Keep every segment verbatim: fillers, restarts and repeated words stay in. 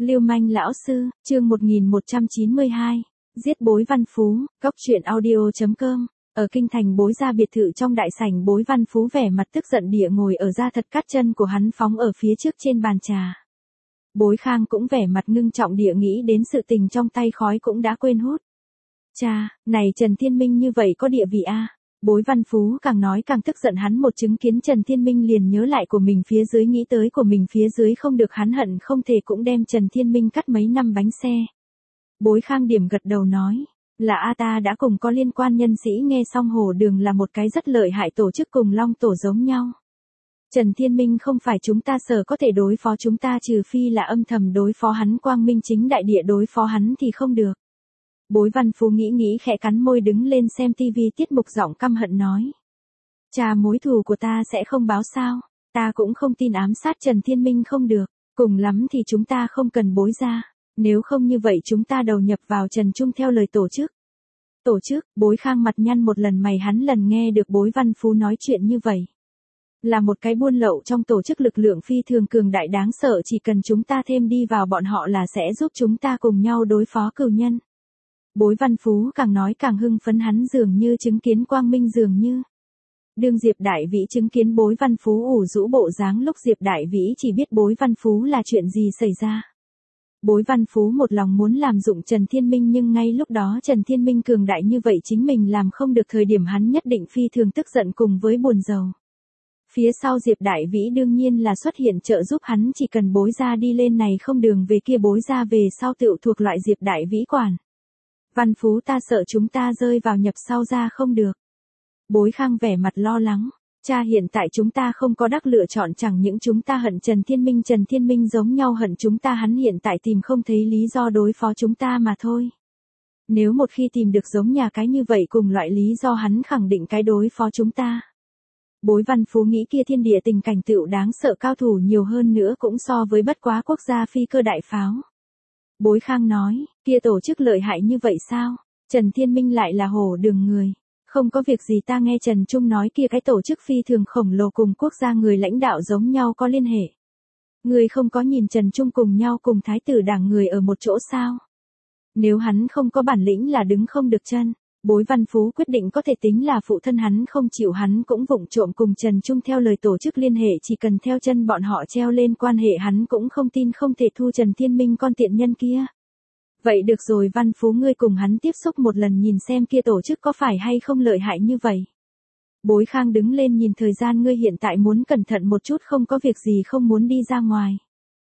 Lưu manh lão sư, chương một nghìn một trăm chín mươi hai, giết Bối Văn Phú, góc truyện audio chấm com. Ở kinh thành Bối gia biệt thự trong đại sảnh, Bối Văn Phú vẻ mặt tức giận địa ngồi ở ra thật cắt chân của hắn phóng ở phía trước trên bàn trà. Bối Khang cũng vẻ mặt ngưng trọng địa nghĩ đến sự tình trong tay khói cũng đã quên hút. Cha, này Trần Thiên Minh như vậy có địa vị a? Bối Văn Phú càng nói càng tức giận, hắn một chứng kiến Trần Thiên Minh liền nhớ lại của mình phía dưới, nghĩ tới của mình phía dưới không được, hắn hận không thể cũng đem Trần Thiên Minh cắt mấy năm bánh xe. Bối Khang điểm gật đầu nói, là a ta đã cùng có liên quan nhân sĩ nghe xong Hồ Đường là một cái rất lợi hại tổ chức, cùng Long Tổ giống nhau. Trần Thiên Minh không phải chúng ta sở có thể đối phó, chúng ta trừ phi là âm thầm đối phó hắn, quang minh chính đại địa đối phó hắn thì không được. Bối Văn Phú nghĩ nghĩ khẽ cắn môi đứng lên xem tivi tiết mục, giọng căm hận nói. Cha, mối thù của ta sẽ không báo sao? Ta cũng không tin ám sát Trần Thiên Minh không được, cùng lắm thì chúng ta không cần Bối gia, nếu không như vậy chúng ta đầu nhập vào Trần Trung theo lời tổ chức. Tổ chức? Bối Khang mặt nhăn một lần mày, hắn lần nghe được Bối Văn Phú nói chuyện như vậy. Là một cái buôn lậu trong tổ chức lực lượng phi thường cường đại đáng sợ, chỉ cần chúng ta thêm đi vào bọn họ là sẽ giúp chúng ta cùng nhau đối phó cừu nhân. Bối Văn Phú càng nói càng hưng phấn, hắn dường như chứng kiến quang minh dường như. Đương Diệp Đại Vĩ chứng kiến Bối Văn Phú ủ rũ bộ dáng lúc Diệp Đại Vĩ chỉ biết Bối Văn Phú là chuyện gì xảy ra. Bối Văn Phú một lòng muốn làm dụng Trần Thiên Minh, nhưng ngay lúc đó Trần Thiên Minh cường đại như vậy chính mình làm không được, thời điểm hắn nhất định phi thường tức giận cùng với buồn rầu. Phía sau Diệp Đại Vĩ đương nhiên là xuất hiện trợ giúp hắn, chỉ cần Bối gia đi lên này không đường về kia, Bối gia về sau tựu thuộc loại Diệp Đại Vĩ quản. Văn Phú, ta sợ chúng ta rơi vào nhập sau ra không được. Bối Khang vẻ mặt lo lắng. Cha, hiện tại chúng ta không có đắc lựa chọn, chẳng những chúng ta hận Trần Thiên Minh, Trần Thiên Minh giống nhau hận chúng ta, hắn hiện tại tìm không thấy lý do đối phó chúng ta mà thôi. Nếu một khi tìm được giống nhà cái như vậy cùng loại lý do, hắn khẳng định cái đối phó chúng ta. Bối Văn Phú nghĩ kia thiên địa tình cảnh tựu đáng sợ, cao thủ nhiều hơn nữa cũng so với bất quá quốc gia phi cơ đại pháo. Bối Khang nói, kia tổ chức lợi hại như vậy sao? Trần Thiên Minh lại là Hồ Đường người. Không có việc gì, ta nghe Trần Trung nói kia cái tổ chức phi thường khổng lồ cùng quốc gia người lãnh đạo giống nhau có liên hệ. Người không có nhìn Trần Trung cùng nhau cùng thái tử đảng người ở một chỗ sao? Nếu hắn không có bản lĩnh là đứng không được chân. Bối Văn Phú quyết định có thể tính là phụ thân hắn không chịu, hắn cũng vụng trộm cùng Trần Trung theo lời tổ chức liên hệ, chỉ cần theo chân bọn họ treo lên quan hệ, hắn cũng không tin không thể thu Trần Thiên Minh con tiện nhân kia. Vậy được rồi Văn Phú, ngươi cùng hắn tiếp xúc một lần nhìn xem kia tổ chức có phải hay không lợi hại như vậy. Bối Khang đứng lên nhìn thời gian, ngươi hiện tại muốn cẩn thận một chút, không có việc gì không muốn đi ra ngoài.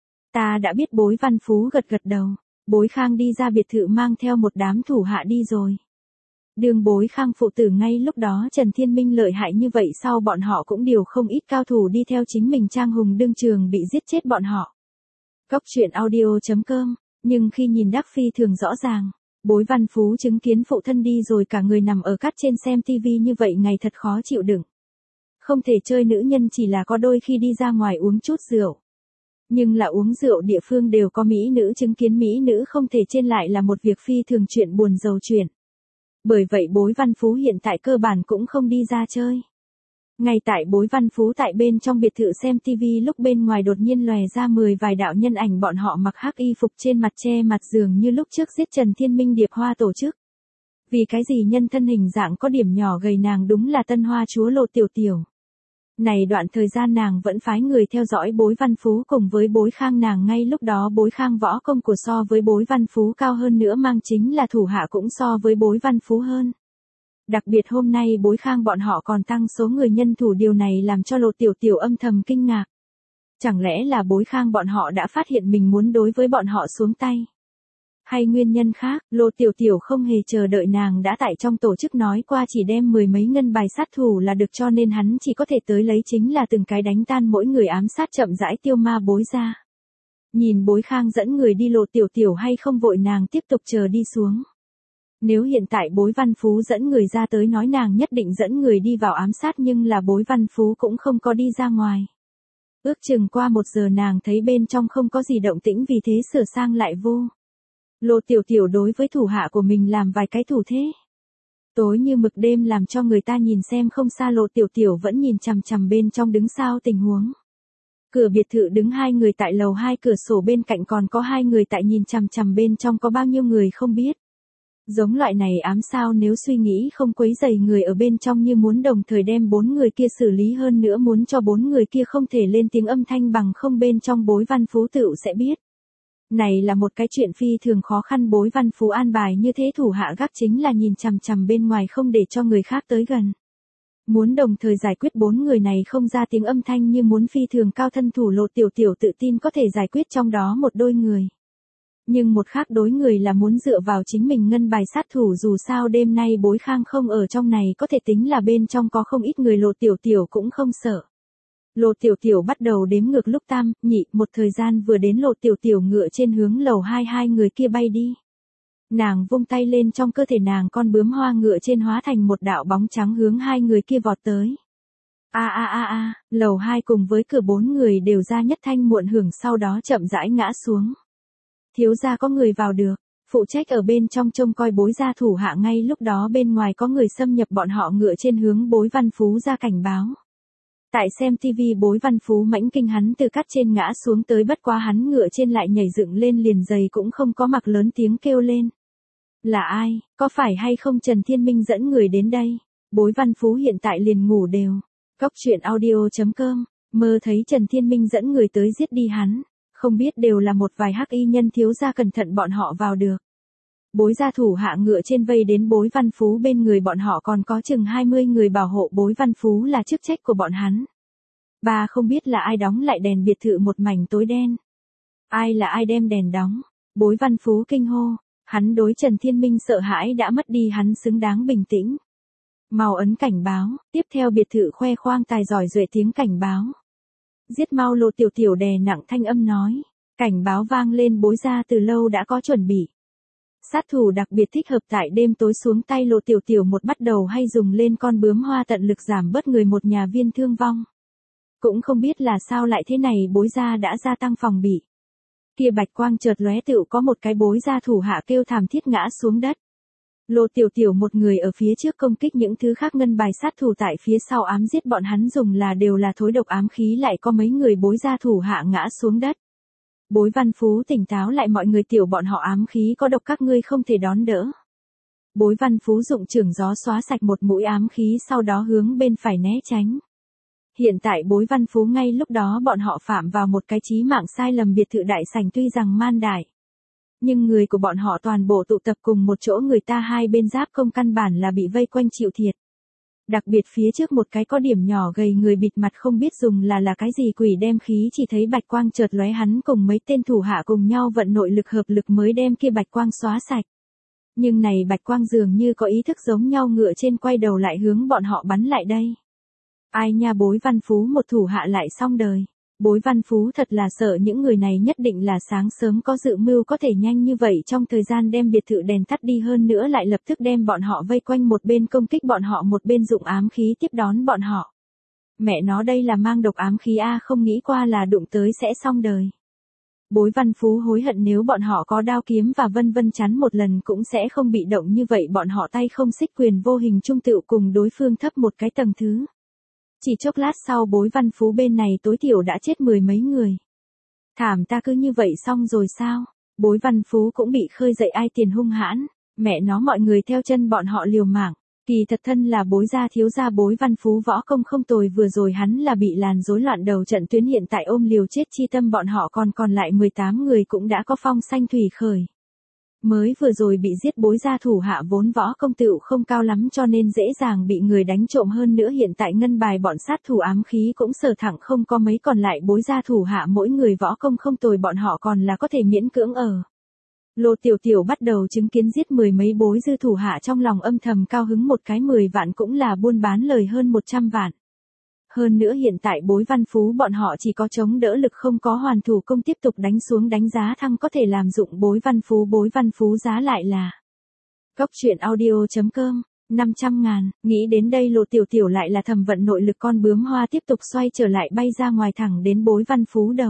Ta đã biết. Bối Văn Phú gật gật đầu. Bối Khang đi ra biệt thự mang theo một đám thủ hạ đi rồi. Đường Bối Khang phụ tử ngay lúc đó Trần Thiên Minh lợi hại như vậy sau bọn họ cũng điều không ít cao thủ đi theo chính mình, Trang Hùng đương trường bị giết chết bọn họ. Góc truyện audio chấm com. Nhưng khi nhìn đắc phi thường rõ ràng, Bối Văn Phú chứng kiến phụ thân đi rồi cả người nằm ở cát trên xem tivi như vậy, ngày thật khó chịu đựng. Không thể chơi nữ nhân, chỉ là có đôi khi đi ra ngoài uống chút rượu. Nhưng là uống rượu địa phương đều có mỹ nữ, chứng kiến mỹ nữ không thể trên lại là một việc phi thường chuyện buồn rầu chuyện. Bởi vậy Bối Văn Phú hiện tại cơ bản cũng không đi ra chơi. Ngay tại Bối Văn Phú tại bên trong biệt thự xem tivi lúc bên ngoài đột nhiên lòe ra mười vài đạo nhân ảnh, bọn họ mặc hắc y phục, trên mặt che mặt, dường như lúc trước giết Trần Thiên Minh Điệp Hoa tổ chức. Vì cái gì nhân thân hình dạng có điểm nhỏ gầy, nàng đúng là Tân Hoa chúa Lô Tiểu Tiểu. Này đoạn thời gian nàng vẫn phái người theo dõi Bối Văn Phú cùng với Bối Khang, nàng ngay lúc đó Bối Khang võ công của so với Bối Văn Phú cao hơn nữa, mang chính là thủ hạ cũng so với Bối Văn Phú hơn. Đặc biệt hôm nay Bối Khang bọn họ còn tăng số người nhân thủ, điều này làm cho Lô Tiểu Tiểu âm thầm kinh ngạc. Chẳng lẽ là Bối Khang bọn họ đã phát hiện mình muốn đối với bọn họ xuống tay? Hay nguyên nhân khác? Lô Tiểu Tiểu không hề chờ đợi, nàng đã tại trong tổ chức nói qua chỉ đem mười mấy ngân bài sát thủ là được, cho nên hắn chỉ có thể tới lấy, chính là từng cái đánh tan mỗi người, ám sát chậm rãi tiêu ma Bối ra. Nhìn Bối Khang dẫn người đi, Lô Tiểu Tiểu hay không vội, nàng tiếp tục chờ đi xuống. Nếu hiện tại Bối Văn Phú dẫn người ra tới nói nàng nhất định dẫn người đi vào ám sát, nhưng là Bối Văn Phú cũng không có đi ra ngoài. Ước chừng qua một giờ nàng thấy bên trong không có gì động tĩnh, vì thế sửa sang lại vô. Lô Tiểu Tiểu đối với thủ hạ của mình làm vài cái thủ thế. Tối như mực đêm làm cho người ta nhìn xem không xa, Lô Tiểu Tiểu vẫn nhìn chằm chằm bên trong đứng sao tình huống. Cửa biệt thự đứng hai người tại lầu hai, cửa sổ bên cạnh còn có hai người tại nhìn chằm chằm bên trong có bao nhiêu người không biết. Giống loại này ám sao nếu suy nghĩ không quấy rầy người ở bên trong như muốn đồng thời đem bốn người kia xử lý, hơn nữa muốn cho bốn người kia không thể lên tiếng âm thanh bằng không bên trong Bối Văn Phú tựu sẽ biết. Này là một cái chuyện phi thường khó khăn, Bối Văn Phú an bài như thế thủ hạ gác chính là nhìn chằm chằm bên ngoài không để cho người khác tới gần. Muốn đồng thời giải quyết bốn người này không ra tiếng âm thanh như muốn phi thường cao thân thủ Lộ Tiểu Tiểu tự tin có thể giải quyết trong đó một đôi người. Nhưng một khác đối người là muốn dựa vào chính mình ngân bài sát thủ, dù sao đêm nay Bối Khang không ở trong này có thể tính là bên trong có không ít người, Lộ Tiểu Tiểu cũng không sợ. Lộ Tiểu Tiểu bắt đầu đếm ngược lúc tam, nhị, một thời gian vừa đến Lộ Tiểu Tiểu ngựa trên hướng lầu hai, hai người kia bay đi. Nàng vung tay lên, trong cơ thể nàng con bướm hoa ngựa trên hóa thành một đạo bóng trắng hướng hai người kia vọt tới. A a a a, lầu hai cùng với cửa bốn người đều ra nhất thanh muộn hưởng, sau đó chậm rãi ngã xuống. Thiếu gia có người vào được, phụ trách ở bên trong trông coi Bối gia thủ hạ ngay lúc đó bên ngoài có người xâm nhập, bọn họ ngựa trên hướng Bối Văn Phú ra cảnh báo. Tại xem tivi Bối Văn Phú mãnh kinh, hắn từ cát trên ngã xuống tới, bất quá hắn ngựa trên lại nhảy dựng lên liền giày cũng không có mặc, lớn tiếng kêu lên. Là ai, có phải hay không Trần Thiên Minh dẫn người đến đây? Bối Văn Phú hiện tại liền ngủ đều. Cóc truyện audio chấm com, mơ thấy Trần Thiên Minh dẫn người tới giết đi hắn. Không biết đều là một vài hắc y nhân, thiếu gia cẩn thận bọn họ vào được. Bối gia thủ hạ ngựa trên vây đến Bối Văn Phú bên người, bọn họ còn có chừng hai mươi người bảo hộ Bối Văn Phú là chức trách của bọn hắn. Ba không biết là ai đóng lại đèn biệt thự một mảnh tối đen. Ai là ai đem đèn đóng? Bối Văn Phú kinh hô, hắn đối Trần Thiên Minh sợ hãi đã mất đi, hắn xứng đáng bình tĩnh. Mau ấn cảnh báo, tiếp theo biệt thự khoe khoang tài giỏi duệ tiếng cảnh báo. Giết mau, Lộ Tiểu Tiểu đè nặng thanh âm nói. Cảnh báo vang lên, Bối gia từ lâu đã có chuẩn bị. Sát thủ đặc biệt thích hợp tại đêm tối xuống tay, Lộ Tiểu Tiểu một bắt đầu hay dùng lên con bướm hoa tận lực giảm bớt người một nhà viên thương vong. Cũng không biết là sao lại thế này, Bối gia đã gia tăng phòng bị. Kia bạch quang chợt lóe, tựu có một cái Bối gia thủ hạ kêu thảm thiết ngã xuống đất. Lộ Tiểu Tiểu một người ở phía trước công kích, những thứ khác ngân bài sát thủ tại phía sau ám giết bọn hắn, dùng là đều là thối độc ám khí, lại có mấy người Bối gia thủ hạ ngã xuống đất. Bối Văn Phú tỉnh táo lại, mọi người, tiểu bọn họ ám khí có độc, các ngươi không thể đón đỡ. Bối Văn Phú dụng chưởng gió xóa sạch một mũi ám khí, sau đó hướng bên phải né tránh. Hiện tại Bối Văn Phú ngay lúc đó bọn họ phạm vào một cái chí mạng sai lầm, biệt thự đại sảnh tuy rằng man đại, nhưng người của bọn họ toàn bộ tụ tập cùng một chỗ, người ta hai bên giáp công căn bản là bị vây quanh chịu thiệt. Đặc biệt phía trước một cái có điểm nhỏ gầy người bịt mặt không biết dùng là là cái gì quỷ đem khí, chỉ thấy bạch quang chợt lóe, hắn cùng mấy tên thủ hạ cùng nhau vận nội lực hợp lực mới đem kia bạch quang xóa sạch. Nhưng này bạch quang dường như có ý thức giống nhau, ngựa trên quay đầu lại hướng bọn họ bắn lại đây. Ai nha, Bối Văn Phú một thủ hạ lại xong đời. Bối Văn Phú thật là sợ những người này nhất định là sáng sớm có dự mưu, có thể nhanh như vậy trong thời gian đem biệt thự đèn tắt đi, hơn nữa lại lập tức đem bọn họ vây quanh, một bên công kích bọn họ một bên dụng ám khí tiếp đón bọn họ. Mẹ nó, đây là mang độc ám khí a, không nghĩ qua là đụng tới sẽ xong đời. Bối Văn Phú hối hận, nếu bọn họ có đao kiếm và vân vân chắn một lần cũng sẽ không bị động như vậy, bọn họ tay không xích quyền vô hình trung tựu cùng đối phương thấp một cái tầng thứ. Chỉ chốc lát sau Bối Văn Phú bên này tối thiểu đã chết mười mấy người. Thảm, ta cứ như vậy xong rồi sao? Bối Văn Phú cũng bị khơi dậy ai tiền hung hãn, mẹ nó mọi người theo chân bọn họ liều mạng. Kỳ thật thân là Bối gia thiếu gia Bối Văn Phú võ công không tồi, vừa rồi hắn là bị làn rối loạn đầu trận tuyến, hiện tại ôm liều chết chi tâm, bọn họ còn còn lại mười tám người cũng đã có phong sanh thủy khởi. Mới vừa rồi bị giết Bối gia thủ hạ vốn võ công tựu không cao lắm cho nên dễ dàng bị người đánh trộm, hơn nữa hiện tại ngân bài bọn sát thủ ám khí cũng sở thẳng không có mấy, còn lại Bối gia thủ hạ mỗi người võ công không tồi, bọn họ còn là có thể miễn cưỡng ở. Lộ Tiểu Tiểu bắt đầu chứng kiến giết mười mấy Bối dư thủ hạ, trong lòng âm thầm cao hứng, một cái mười vạn cũng là buôn bán lời hơn một trăm vạn. Hơn nữa hiện tại Bối Văn Phú bọn họ chỉ có chống đỡ lực không có hoàn thủ công, tiếp tục đánh xuống đánh giá thăng có thể làm dụng Bối Văn Phú. Bối Văn Phú giá lại là cóc truyện audio chấm com, năm trăm ngàn, nghĩ đến đây Lộ Tiểu Tiểu lại là thầm vận nội lực, con bướm hoa tiếp tục xoay trở lại bay ra ngoài thẳng đến Bối Văn Phú đầu.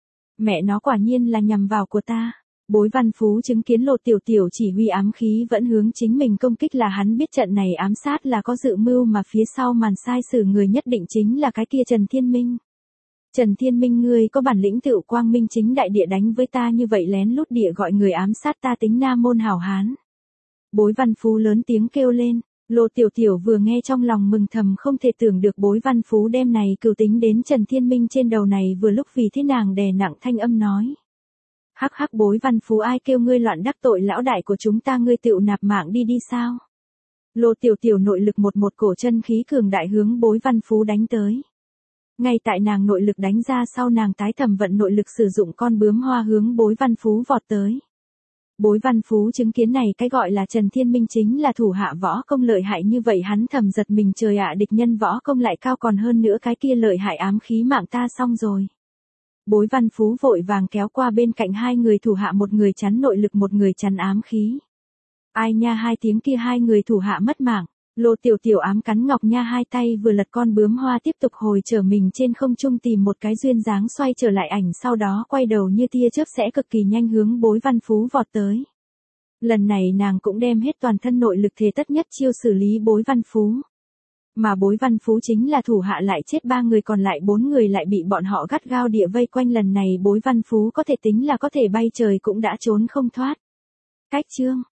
Mẹ nó, quả nhiên là nhằm vào của ta. Bối Văn Phú chứng kiến Lộ Tiểu Tiểu chỉ huy ám khí vẫn hướng chính mình công kích là hắn biết trận này ám sát là có dự mưu, mà phía sau màn sai sử người nhất định chính là cái kia Trần Thiên Minh. Trần Thiên Minh ngươi có bản lĩnh tự quang minh chính đại địa đánh với ta như vậy lén lút địa gọi người ám sát ta tính Nam môn hảo hán. Bối Văn Phú lớn tiếng kêu lên, Lô Tiểu Tiểu vừa nghe trong lòng mừng thầm không thể tưởng được Bối Văn Phú đêm này cừu tính đến Trần Thiên Minh trên đầu này vừa lúc vì thế nàng đè nặng thanh âm nói. Hắc hắc Bối Văn Phú ai kêu ngươi loạn đắc tội lão đại của chúng ta ngươi tựu nạp mạng đi đi sao. Lô Tiểu Tiểu nội lực một một cổ chân khí cường đại hướng Bối Văn Phú đánh tới. Ngay tại nàng nội lực đánh ra sau nàng tái thẩm vận nội lực sử dụng con bướm hoa hướng Bối Văn Phú vọt tới. Bối Văn Phú chứng kiến này cái gọi là Trần Thiên Minh chính là thủ hạ võ công lợi hại như vậy hắn thầm giật mình trời ạ địch nhân võ công lại cao còn hơn nữa cái kia lợi hại ám khí mạng ta xong rồi. Bối Văn Phú vội vàng kéo qua bên cạnh hai người thủ hạ một người chắn nội lực một người chắn ám khí. Ai nha hai tiếng kia hai người thủ hạ mất mạng, Lô Tiểu Tiểu ám cắn ngọc nha hai tay vừa lật con bướm hoa tiếp tục hồi trở mình trên không trung tìm một cái duyên dáng xoay trở lại ảnh sau đó quay đầu như tia chớp sẽ cực kỳ nhanh hướng Bối Văn Phú vọt tới. Lần này nàng cũng đem hết toàn thân nội lực thế tất nhất chiêu xử lý Bối Văn Phú. Mà Bối Văn Phú chính là thủ hạ lại chết ba người còn lại bốn người lại bị bọn họ gắt gao địa vây quanh lần này Bối Văn Phú có thể tính là có thể bay trời cũng đã trốn không thoát. Cách chương